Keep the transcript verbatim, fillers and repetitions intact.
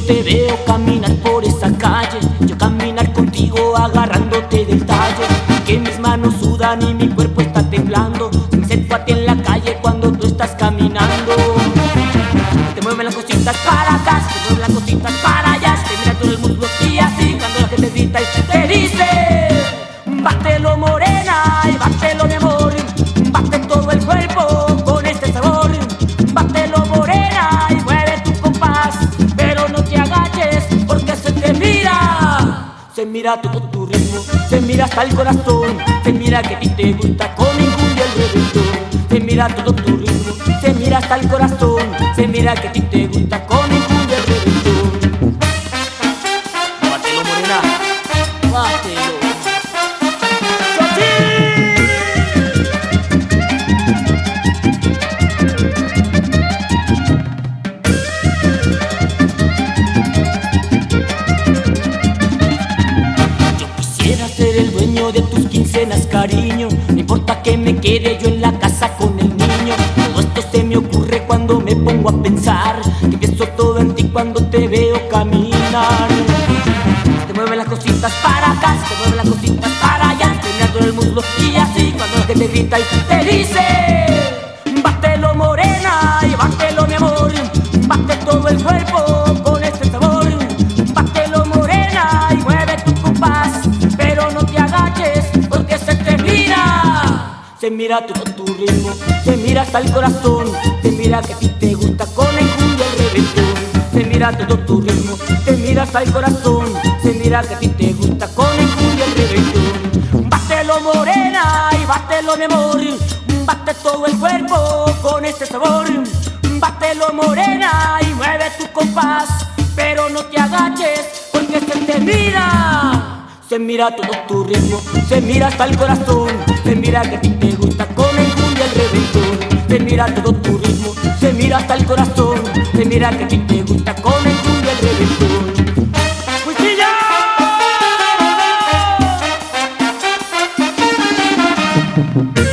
te veo caminar por esa calle, yo caminar contigo agarrándote del talle, que mis manos sudan y mi cuerpo está temblando. Me siento a ti en la calle cuando tú estás caminando. Te mueven las cositas para acá, te mueven las cositas para allá, te mira todo el mundo y así cuando la gente grita y te dice: bátelo morena y bátelo mi amor, bate todo el cuerpo con este sabor. Bátelo morena y mueve tu compás, pero no te agaches porque se te mira. Se mira todo tu ritmo, se mira hasta el corazón, se mira que a ti te gusta con incumbia el reventón. Se mira todo tu ritmo, se mira hasta el corazón, se mira que a ti te gusta con incumbia el reventón. Bátelo morena, bátelo. Ser el dueño de tus quincenas, cariño. No importa que me quede yo en la casa con el niño. Todo esto se me ocurre cuando me pongo a pensar que pienso todo en ti cuando te veo caminar. Te mueven las cositas para acá, te mueven las cositas para allá, te mira todo el muslo y así cuando la gente grita y te dice: bátelo morena y bátelo mi amor, bate todo el cuerpo con este sabor. Bátelo morena y mueve tu compás, pero no te agaches porque se te mira. Se mira todo tu ritmo, se mira hasta el corazón, se mira que a ti te gusta con la incumbia el reventón. Se mira todo tu ritmo, se mira hasta el corazón, se mira que a ti te gusta con la incumbia el reventón. Bátelo morena y bátelo mi amor, bate todo el cuerpo con este sabor. Bátelo morena y mueve tu compás, pero no te agaches porque se te mira. Se mira todo tu ritmo, se mira hasta el corazón, se mira que a ti te gusta con la incumbia el reventón. Se mira todo tu ritmo, se mira hasta el corazón, se mira que a ti te gusta con la incumbia el reventón. ¡Cuchilla!